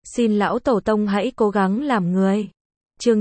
Xin lão tổ tông hãy cố gắng làm người. Chương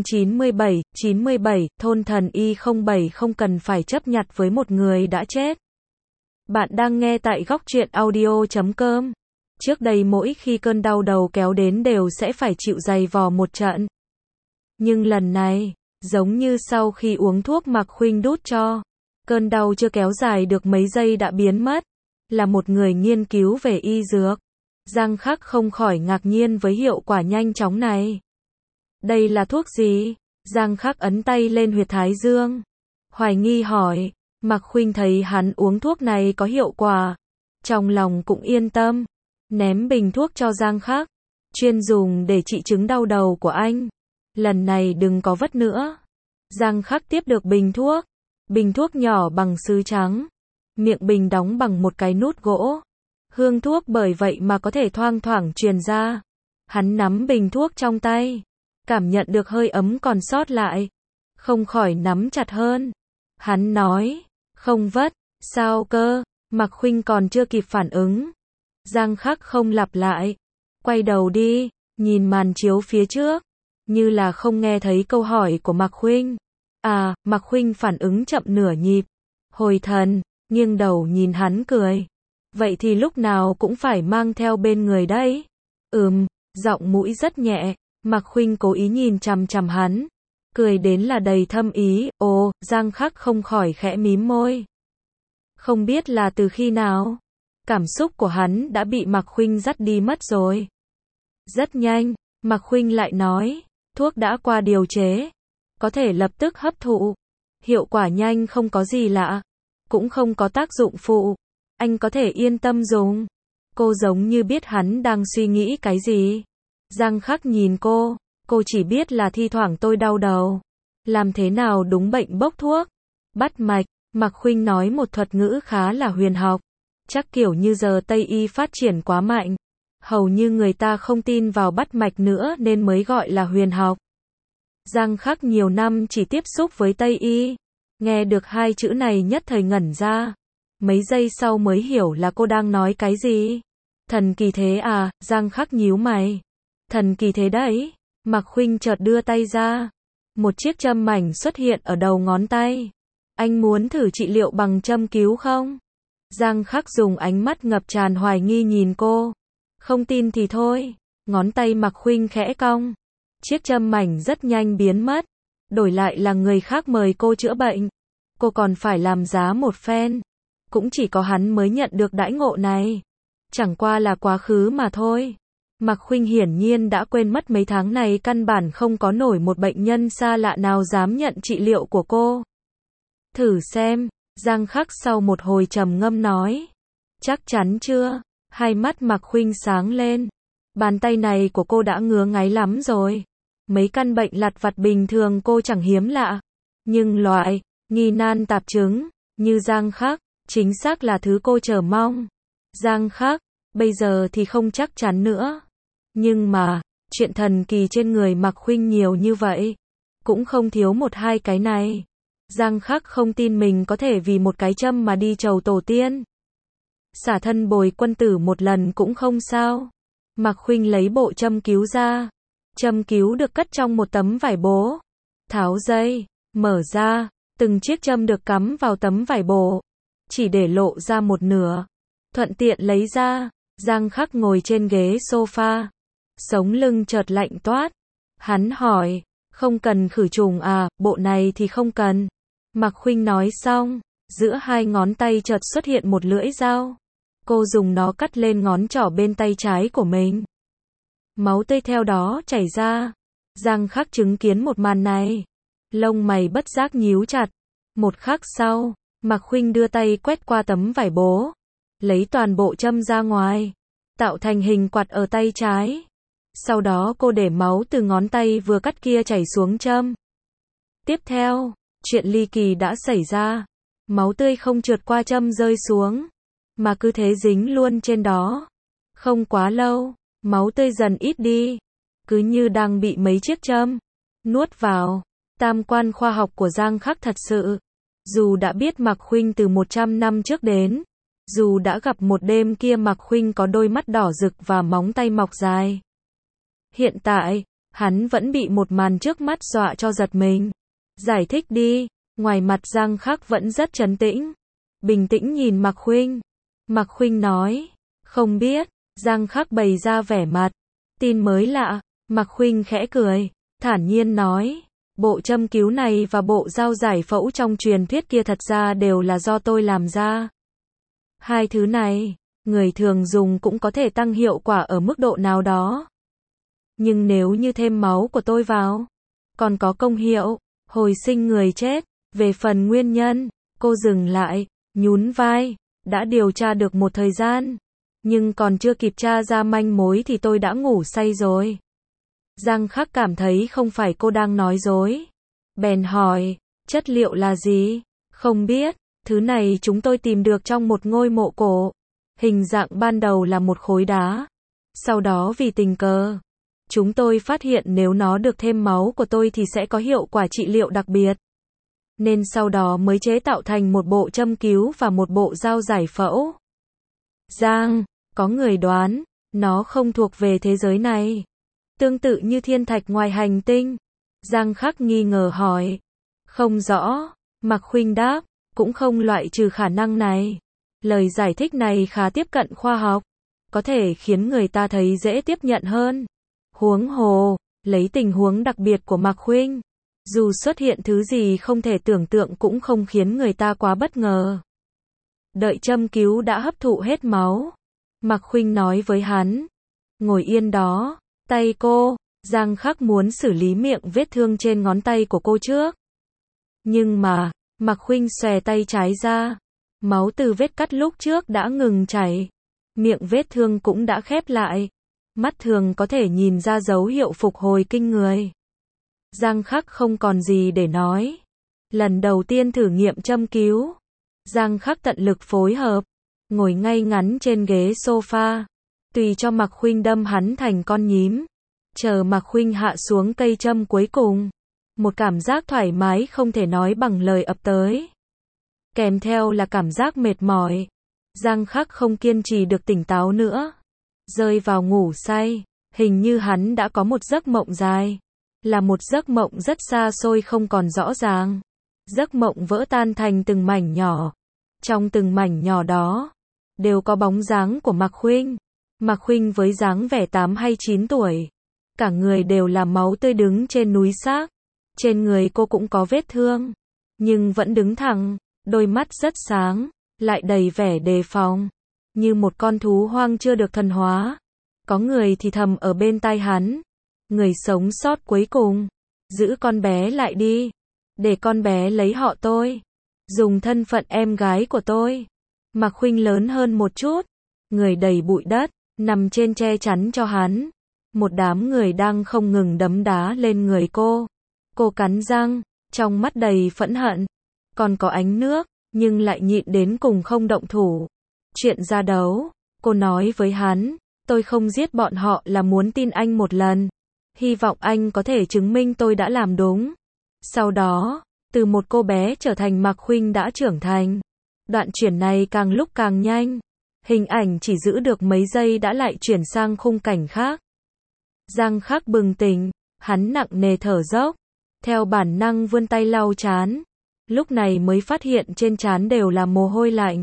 97, thôn thần Y07 không cần phải chấp nhặt với một người đã chết. Bạn đang nghe tại góc truyện audio.com. Trước đây mỗi khi cơn đau đầu kéo đến đều sẽ phải chịu giày vò một trận. Nhưng lần này, giống như sau khi uống thuốc Mạc Khuynh đút cho, cơn đau chưa kéo dài được mấy giây đã biến mất. Là một người nghiên cứu về y dược, Giang Khắc không khỏi ngạc nhiên với hiệu quả nhanh chóng này. Đây là thuốc gì? Giang Khắc ấn tay lên huyệt thái dương, hoài nghi hỏi. Mạc Khuynh thấy hắn uống thuốc này có hiệu quả, trong lòng cũng yên tâm, ném bình thuốc cho Giang Khắc, chuyên dùng để trị chứng đau đầu của anh. Lần này đừng có vất nữa. Giang Khắc tiếp được bình thuốc nhỏ bằng sứ trắng, miệng bình đóng bằng một cái nút gỗ. Hương thuốc bởi vậy mà có thể thoang thoảng truyền ra. Hắn nắm bình thuốc trong tay, cảm nhận được hơi ấm còn sót lại, không khỏi nắm chặt hơn. Hắn nói, không vất, sao cơ? Mạc Khuynh còn chưa kịp phản ứng. Giang Khắc không lặp lại, quay đầu đi, nhìn màn chiếu phía trước, như là không nghe thấy câu hỏi của Mạc Khuynh. Mạc Khuynh phản ứng chậm nửa nhịp, hồi thần, nghiêng đầu nhìn hắn cười. Vậy thì lúc nào cũng phải mang theo bên người đấy. Giọng mũi rất nhẹ, Mạc Khuynh cố ý nhìn chằm chằm hắn, cười đến là đầy thâm ý. Giang Khắc không khỏi khẽ mím môi. Không biết là từ khi nào, cảm xúc của hắn đã bị Mạc Khuynh dắt đi mất rồi. Rất nhanh, Mạc Khuynh lại nói, thuốc đã qua điều chế, có thể lập tức hấp thụ, hiệu quả nhanh không có gì lạ, cũng không có tác dụng phụ, anh có thể yên tâm dùng. Cô giống như biết hắn đang suy nghĩ cái gì. Giang Khắc nhìn cô chỉ biết là thi thoảng tôi đau đầu, làm thế nào đúng bệnh bốc thuốc, bắt mạch. Mạc Khuynh nói một thuật ngữ khá là huyền học, chắc kiểu như giờ Tây y phát triển quá mạnh, hầu như người ta không tin vào bắt mạch nữa nên mới gọi là huyền học. Giang Khắc nhiều năm chỉ tiếp xúc với Tây y, nghe được hai chữ này nhất thời ngẩn ra, mấy giây sau mới hiểu là cô đang nói cái gì. Thần kỳ thế à? Giang Khắc nhíu mày. Thần kỳ thế đấy. Mạc Khuynh chợt đưa tay ra, một chiếc châm mảnh xuất hiện ở đầu ngón tay. Anh muốn thử trị liệu bằng châm cứu không? Giang Khắc dùng ánh mắt ngập tràn hoài nghi nhìn cô. Không tin thì thôi. Ngón tay Mạc Khuynh khẽ cong, chiếc châm mảnh rất nhanh biến mất, đổi lại là người khác mời cô chữa bệnh, cô còn phải làm giá một phen. Cũng chỉ có hắn mới nhận được đãi ngộ này. Chẳng qua là quá khứ mà thôi. Mạc Khuynh hiển nhiên đã quên mất mấy tháng này căn bản không có nổi một bệnh nhân xa lạ nào dám nhận trị liệu của cô. Thử xem, Giang Khắc sau một hồi trầm ngâm nói. Chắc chắn chưa? Hai mắt Mạc Khuynh sáng lên. Bàn tay này của cô đã ngứa ngáy lắm rồi. Mấy căn bệnh lặt vặt bình thường cô chẳng hiếm lạ. Nhưng loại nghi nan tạp chứng như Giang Khắc chính xác là thứ cô chờ mong. Giang Khắc, bây giờ thì không chắc chắn nữa. Nhưng mà, chuyện thần kỳ trên người Mạc Khuynh nhiều như vậy, cũng không thiếu một hai cái này. Giang Khắc không tin mình có thể vì một cái châm mà đi chầu tổ tiên. Xả thân bồi quân tử một lần cũng không sao. Mạc Khuynh lấy bộ châm cứu ra. Châm cứu được cất trong một tấm vải bố. Tháo dây, mở ra, từng chiếc châm được cắm vào tấm vải bố, chỉ để lộ ra một nửa. Thuận tiện lấy ra. Giang Khắc ngồi trên ghế sofa, sống lưng chợt lạnh toát. Hắn hỏi, không cần khử trùng à? Bộ này thì không cần. Mạc Khuynh nói xong, giữa hai ngón tay chợt xuất hiện một lưỡi dao. Cô dùng nó cắt lên ngón trỏ bên tay trái của mình. Máu tươi theo đó chảy ra. Giang Khắc chứng kiến một màn này, lông mày bất giác nhíu chặt. Một khắc sau, Mạc Khuynh đưa tay quét qua tấm vải bố, lấy toàn bộ châm ra ngoài, tạo thành hình quạt ở tay trái. Sau đó cô để máu từ ngón tay vừa cắt kia chảy xuống châm. Tiếp theo, chuyện ly kỳ đã xảy ra. Máu tươi không trượt qua châm rơi xuống, mà cứ thế dính luôn trên đó. Không quá lâu, máu tươi dần ít đi, cứ như đang bị mấy chiếc châm nuốt vào. Tam quan khoa học của Giang Khắc thật sự. Dù đã biết Mạc Khuynh từ 100 năm trước đến, dù đã gặp một đêm kia Mạc Khuynh có đôi mắt đỏ rực và móng tay mọc dài, Hiện tại, hắn vẫn bị một màn trước mắt dọa cho giật mình. Giải thích đi. Ngoài mặt Giang Khắc vẫn rất trấn tĩnh. Bình tĩnh nhìn Mạc Khuynh. Mạc Khuynh nói. Không biết. Giang Khắc bày ra vẻ mặt. Tin mới lạ. Mạc Khuynh khẽ cười. Thản nhiên nói. Bộ châm cứu này và bộ dao giải phẫu trong truyền thuyết kia thật ra đều là do tôi làm ra. Hai thứ này, người thường dùng cũng có thể tăng hiệu quả ở mức độ nào đó. Nhưng nếu như thêm máu của tôi vào, còn có công hiệu hồi sinh người chết. Về phần nguyên nhân, cô dừng lại, nhún vai, đã điều tra được một thời gian, nhưng còn chưa kịp tra ra manh mối thì tôi đã ngủ say rồi. Giang Khắc cảm thấy không phải cô đang nói dối. Bèn hỏi, chất liệu là gì? Không biết, thứ này chúng tôi tìm được trong một ngôi mộ cổ. Hình dạng ban đầu là một khối đá. Sau đó vì tình cờ, chúng tôi phát hiện nếu nó được thêm máu của tôi thì sẽ có hiệu quả trị liệu đặc biệt. Nên sau đó mới chế tạo thành một bộ châm cứu và một bộ dao giải phẫu. Giang, có người đoán, nó không thuộc về thế giới này. Tương tự như thiên thạch ngoài hành tinh. Giang Khắc nghi ngờ hỏi. Không rõ. Mạc Khuynh đáp, cũng không loại trừ khả năng này. Lời giải thích này khá tiếp cận khoa học. Có thể khiến người ta thấy dễ tiếp nhận hơn. Huống hồ, lấy tình huống đặc biệt của Mạc Khuynh, dù xuất hiện thứ gì không thể tưởng tượng cũng không khiến người ta quá bất ngờ. Đợi châm cứu đã hấp thụ hết máu, Mạc Khuynh nói với hắn. Ngồi yên đó. Tay cô. Giang Khắc muốn xử lý miệng vết thương trên ngón tay của cô trước. Nhưng mà, Mạc Khuynh xòe tay trái ra. Máu từ vết cắt lúc trước đã ngừng chảy. Miệng vết thương cũng đã khép lại. Mắt thường có thể nhìn ra dấu hiệu phục hồi kinh người. Giang Khắc không còn gì để nói. Lần đầu tiên thử nghiệm châm cứu, Giang Khắc tận lực phối hợp, ngồi ngay ngắn trên ghế sofa, tùy cho Mạc Khuynh đâm hắn thành con nhím. Chờ Mạc Khuynh hạ xuống cây châm cuối cùng, một cảm giác thoải mái không thể nói bằng lời ập tới. Kèm theo là cảm giác mệt mỏi. Giang Khắc không kiên trì được tỉnh táo nữa, rơi vào ngủ say. Hình như hắn đã có một giấc mộng dài, là một giấc mộng rất xa xôi không còn rõ ràng. Giấc mộng vỡ tan thành từng mảnh nhỏ. Trong từng mảnh nhỏ đó, đều có bóng dáng của Mạc Khuynh. Mạc Khuynh với dáng vẻ 8 hay 9 tuổi. Cả người đều là máu tươi đứng trên núi xác. Trên người cô cũng có vết thương, nhưng vẫn đứng thẳng, đôi mắt rất sáng, lại đầy vẻ đề phòng, như một con thú hoang chưa được thuần hóa. Có người thì thầm ở bên tai hắn. Người sống sót cuối cùng, giữ con bé lại đi, để con bé lấy họ tôi, dùng thân phận em gái của tôi. Mạc Khuynh lớn hơn một chút, người đầy bụi đất, nằm trên che chắn cho hắn. Một đám người đang không ngừng đấm đá lên người cô. Cô cắn răng, trong mắt đầy phẫn hận. Còn có ánh nước, nhưng lại nhịn đến cùng không động thủ. Chuyện ra đấu, cô nói với hắn, tôi không giết bọn họ là muốn tin anh một lần. Hy vọng anh có thể chứng minh tôi đã làm đúng. Sau đó, từ một cô bé trở thành Mạc Khuynh đã trưởng thành. Đoạn chuyển này càng lúc càng nhanh. Hình ảnh chỉ giữ được mấy giây đã lại chuyển sang khung cảnh khác. Giang Khắc bừng tỉnh, hắn nặng nề thở dốc, theo bản năng vươn tay lau trán. Lúc này mới phát hiện trên trán đều là mồ hôi lạnh.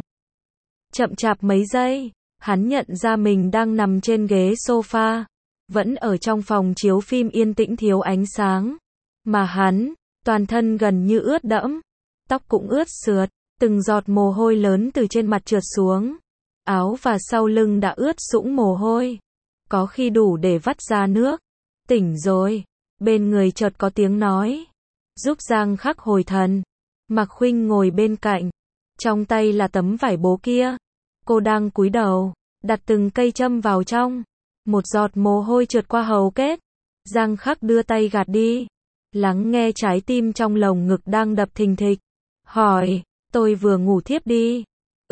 Chậm chạp mấy giây, hắn nhận ra mình đang nằm trên ghế sofa, vẫn ở trong phòng chiếu phim yên tĩnh thiếu ánh sáng. Mà hắn, toàn thân gần như ướt đẫm, tóc cũng ướt sượt, từng giọt mồ hôi lớn từ trên mặt trượt xuống. Áo và sau lưng đã ướt sũng mồ hôi, có khi đủ để vắt ra nước. Tỉnh rồi, bên người chợt có tiếng nói, giúp Giang Khắc hồi thần. Mạc Khuynh ngồi bên cạnh, trong tay là tấm vải bố kia. Cô đang cúi đầu, đặt từng cây châm vào trong. Một giọt mồ hôi trượt qua hầu kết. Giang Khắc đưa tay gạt đi, lắng nghe trái tim trong lồng ngực đang đập thình thịch. Hỏi, tôi vừa ngủ thiếp đi.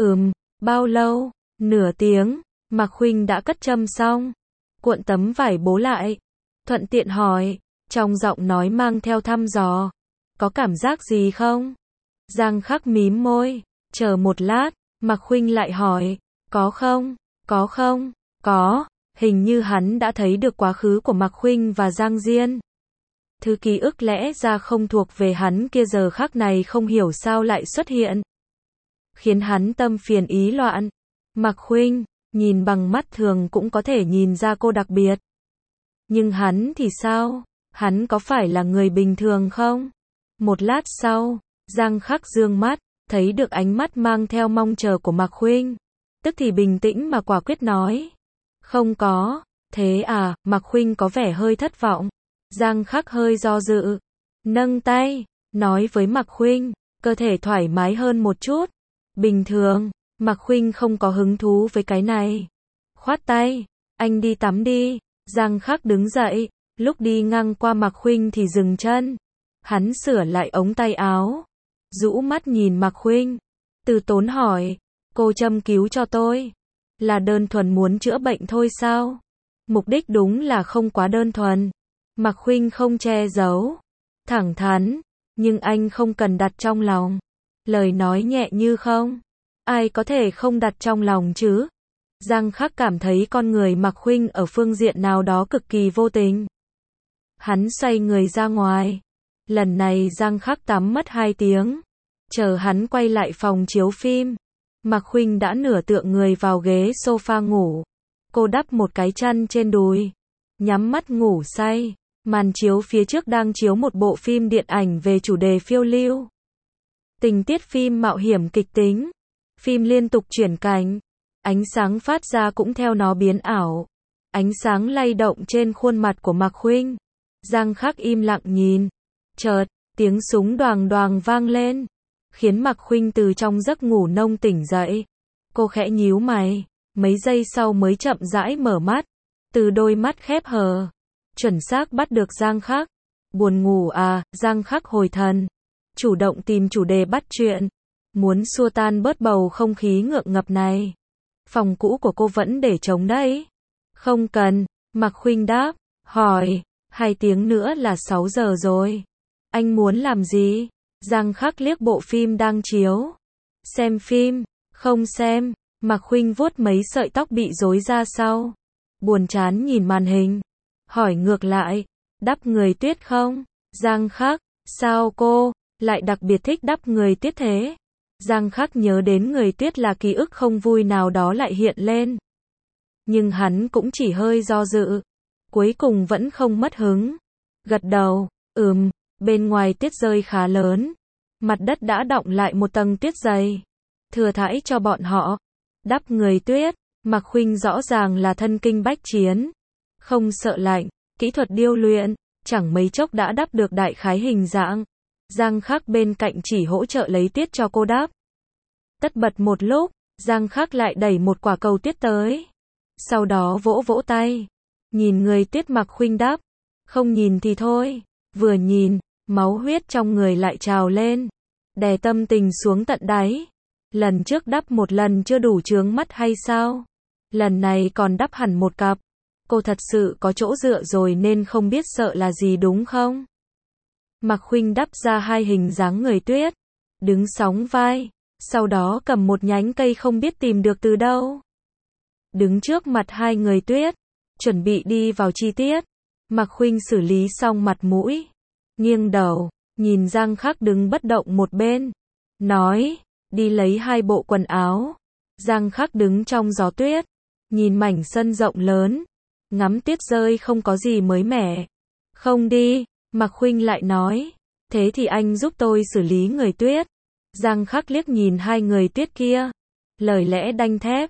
Bao lâu? Nửa tiếng. Mạc Khuynh đã cất châm xong, cuộn tấm vải bố lại, thuận tiện hỏi, trong giọng nói mang theo thăm dò. Có cảm giác gì không? Giang Khắc mím môi, chờ một lát, Mạc Khuynh lại hỏi, có không? Có không? Có. Hình như hắn đã thấy được quá khứ của Mạc Khuynh và Giang Diên. Thứ ký ức lẽ ra không thuộc về hắn kia giờ khắc này không hiểu sao lại xuất hiện. Khiến hắn tâm phiền ý loạn. Mạc Khuynh, nhìn bằng mắt thường cũng có thể nhìn ra cô đặc biệt. Nhưng hắn thì sao? Hắn có phải là người bình thường không? Một lát sau, Giang Khắc dương mắt, thấy được ánh mắt mang theo mong chờ của Mạc Khuynh. Tức thì bình tĩnh mà quả quyết nói. Không có, thế à, Mạc Khuynh có vẻ hơi thất vọng. Giang Khắc hơi do dự, nâng tay, nói với Mạc Khuynh, cơ thể thoải mái hơn một chút. Bình thường, Mạc Khuynh không có hứng thú với cái này. Khoát tay, anh đi tắm đi. Giang Khắc đứng dậy, lúc đi ngang qua Mạc Khuynh thì dừng chân. Hắn sửa lại ống tay áo, rũ mắt nhìn Mạc Khuynh, từ tốn hỏi, cô châm cứu cho tôi, là đơn thuần muốn chữa bệnh thôi sao? Mục đích đúng là không quá đơn thuần. Mạc Khuynh không che giấu, thẳng thắn, nhưng anh không cần đặt trong lòng. Lời nói nhẹ như không, ai có thể không đặt trong lòng chứ? Giang Khắc cảm thấy con người Mạc Khuynh ở phương diện nào đó cực kỳ vô tình. Hắn xoay người ra ngoài. Lần này Giang Khắc tắm mất 2 tiếng. Chờ hắn quay lại phòng chiếu phim, Mạc Khuynh đã nửa tựa người vào ghế sofa ngủ. Cô đắp một cái chăn trên đùi, nhắm mắt ngủ say. Màn chiếu phía trước đang chiếu một bộ phim điện ảnh về chủ đề phiêu lưu. Tình tiết phim mạo hiểm kịch tính. Phim liên tục chuyển cảnh. Ánh sáng phát ra cũng theo nó biến ảo. Ánh sáng lay động trên khuôn mặt của Mạc Khuynh. Giang Khắc im lặng nhìn. Chợt, tiếng súng đoàng đoàng vang lên, khiến Mạc Khuynh từ trong giấc ngủ nông tỉnh dậy. Cô khẽ nhíu mày, mấy giây sau mới chậm rãi mở mắt. Từ đôi mắt khép hờ, chuẩn xác bắt được Giang Khắc. Buồn ngủ à? Giang Khắc hồi thần, chủ động tìm chủ đề bắt chuyện, muốn xua tan bớt bầu không khí ngượng ngập này. Phòng cũ của cô vẫn để trống đấy. Không cần, Mạc Khuynh đáp, hỏi, 2 tiếng nữa là 6 giờ rồi. Anh muốn làm gì? Giang Khắc liếc bộ phim đang chiếu. Xem phim, không xem. Mạc Khuynh vuốt mấy sợi tóc bị rối ra sau. Buồn chán nhìn màn hình. Hỏi ngược lại, đắp người tuyết không? Giang Khắc, sao cô lại đặc biệt thích đắp người tuyết thế? Giang Khắc nhớ đến người tuyết là ký ức không vui nào đó lại hiện lên. Nhưng hắn cũng chỉ hơi do dự. Cuối cùng vẫn không mất hứng. Gật đầu, bên ngoài tuyết rơi khá lớn. Mặt đất đã đọng lại một tầng tuyết dày. Thừa thãi cho bọn họ. Đắp người tuyết, Mạc Khuynh rõ ràng là thân kinh bách chiến. Không sợ lạnh, kỹ thuật điêu luyện, chẳng mấy chốc đã đắp được đại khái hình dạng. Giang Khắc bên cạnh chỉ hỗ trợ lấy tuyết cho cô đắp. Tất bật một lúc, Giang Khắc lại đẩy một quả cầu tuyết tới. Sau đó vỗ vỗ tay. Nhìn người tuyết Mạc Khuynh đắp. Không nhìn thì thôi. Vừa nhìn, máu huyết trong người lại trào lên. Đè tâm tình xuống tận đáy. Lần trước đắp một lần chưa đủ chướng mắt hay sao? Lần này còn đắp hẳn một cặp. Cô thật sự có chỗ dựa rồi nên không biết sợ là gì đúng không? Mạc Khuynh đắp ra 2 hình dáng người tuyết. Đứng sóng vai. Sau đó cầm một nhánh cây không biết tìm được từ đâu. Đứng trước mặt 2 người tuyết. Chuẩn bị đi vào chi tiết. Mạc Khuynh xử lý xong mặt mũi. Nghiêng đầu, nhìn Giang Khắc đứng bất động một bên. Nói, đi lấy 2 bộ quần áo. Giang Khắc đứng trong gió tuyết. Nhìn mảnh sân rộng lớn. Ngắm tuyết rơi không có gì mới mẻ. Không đi, Mạc Khuynh lại nói. Thế thì anh giúp tôi xử lý người tuyết. Giang Khắc liếc nhìn 2 người tuyết kia. Lời lẽ đanh thép.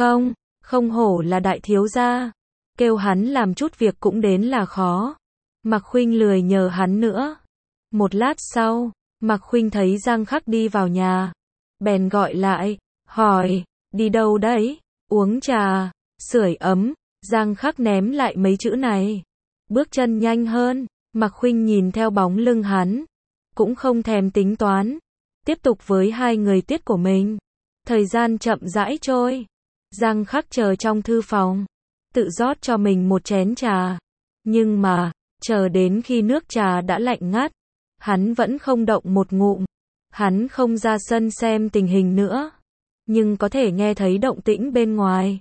Không hổ là đại thiếu gia. Kêu hắn làm chút việc cũng đến là khó. Mạc Khuynh lười nhờ hắn nữa. Một lát sau, Mạc Khuynh thấy Giang Khắc đi vào nhà. Bèn gọi lại, hỏi, đi đâu đấy? Uống trà, sưởi ấm. Giang Khắc ném lại mấy chữ này. Bước chân nhanh hơn, Mạc Khuynh nhìn theo bóng lưng hắn. Cũng không thèm tính toán. Tiếp tục với 2 người tuyết của mình. Thời gian chậm rãi trôi. Giang Khắc chờ trong thư phòng. Tự rót cho mình một chén trà. Nhưng mà, chờ đến khi nước trà đã lạnh ngắt, hắn vẫn không động một ngụm. Hắn không ra sân xem tình hình nữa. Nhưng có thể nghe thấy động tĩnh bên ngoài.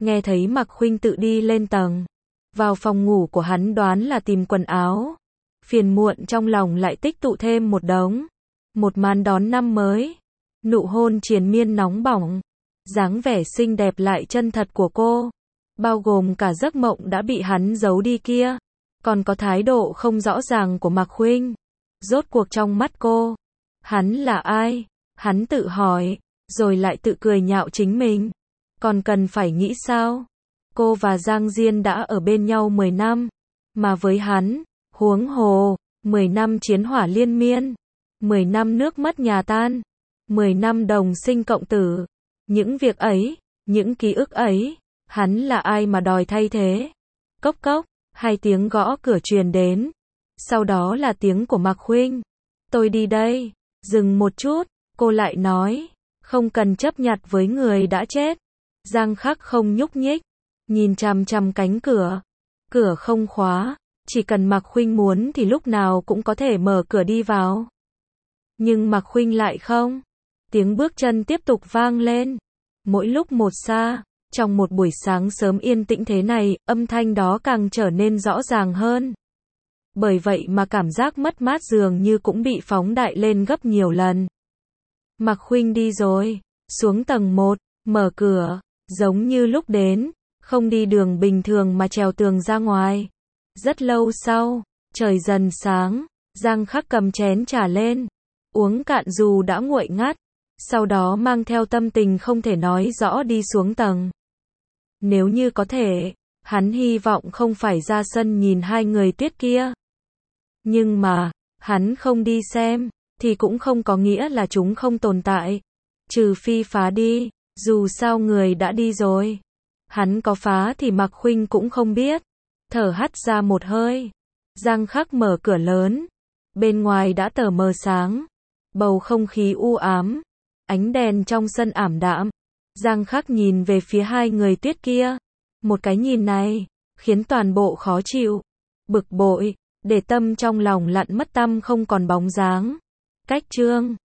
nghe thấy Mạc Khuynh tự đi lên tầng. Vào phòng ngủ của hắn đoán là tìm quần áo. Phiền muộn trong lòng lại tích tụ thêm một đống. Một màn đón năm mới. Nụ hôn triền miên nóng bỏng. Dáng vẻ xinh đẹp lại chân thật của cô. Bao gồm cả giấc mộng đã bị hắn giấu đi kia. Còn có thái độ không rõ ràng của Mạc Khuynh. Rốt cuộc trong mắt cô, hắn là ai? Hắn tự hỏi, rồi lại tự cười nhạo chính mình. Còn cần phải nghĩ sao? Cô và Giang Diên đã ở bên nhau 10 năm. Mà với hắn, huống hồ, 10 năm chiến hỏa liên miên. 10 năm nước mất nhà tan. 10 năm đồng sinh cộng tử. Những việc ấy, những ký ức ấy, hắn là ai mà đòi thay thế? Cốc cốc, 2 tiếng gõ cửa truyền đến. Sau đó là tiếng của Mạc Khuynh. Tôi đi đây. Dừng một chút, cô lại nói. Không cần chấp nhặt với người đã chết. Giang Khắc không nhúc nhích. Nhìn chằm chằm cánh cửa. Cửa không khóa. Chỉ cần Mạc Khuynh muốn thì lúc nào cũng có thể mở cửa đi vào. Nhưng Mạc Khuynh lại không. Tiếng bước chân tiếp tục vang lên. Mỗi lúc một xa. Trong một buổi sáng sớm yên tĩnh thế này, âm thanh đó càng trở nên rõ ràng hơn. Bởi vậy mà cảm giác mất mát dường như cũng bị phóng đại lên gấp nhiều lần. Mạc Khuynh đi rồi, xuống tầng 1, mở cửa, giống như lúc đến, không đi đường bình thường mà trèo tường ra ngoài. Rất lâu sau, trời dần sáng, Giang Khắc cầm chén trà lên, uống cạn dù đã nguội ngắt, sau đó mang theo tâm tình không thể nói rõ đi xuống tầng. Nếu như có thể, hắn hy vọng không phải ra sân nhìn 2 người tuyết kia. Nhưng mà, hắn không đi xem, thì cũng không có nghĩa là chúng không tồn tại. Trừ phi phá đi, dù sao người đã đi rồi. Hắn có phá thì Mạc Khuynh cũng không biết. Thở hắt ra một hơi. Giang Khắc mở cửa lớn. Bên ngoài đã tờ mờ sáng. Bầu không khí u ám. Ánh đèn trong sân ảm đạm. Giang Khắc nhìn về phía 2 người tuyết kia. Một cái nhìn này, khiến toàn bộ khó chịu, bực bội, để tâm trong lòng lặn mất tăm không còn bóng dáng. Cách chương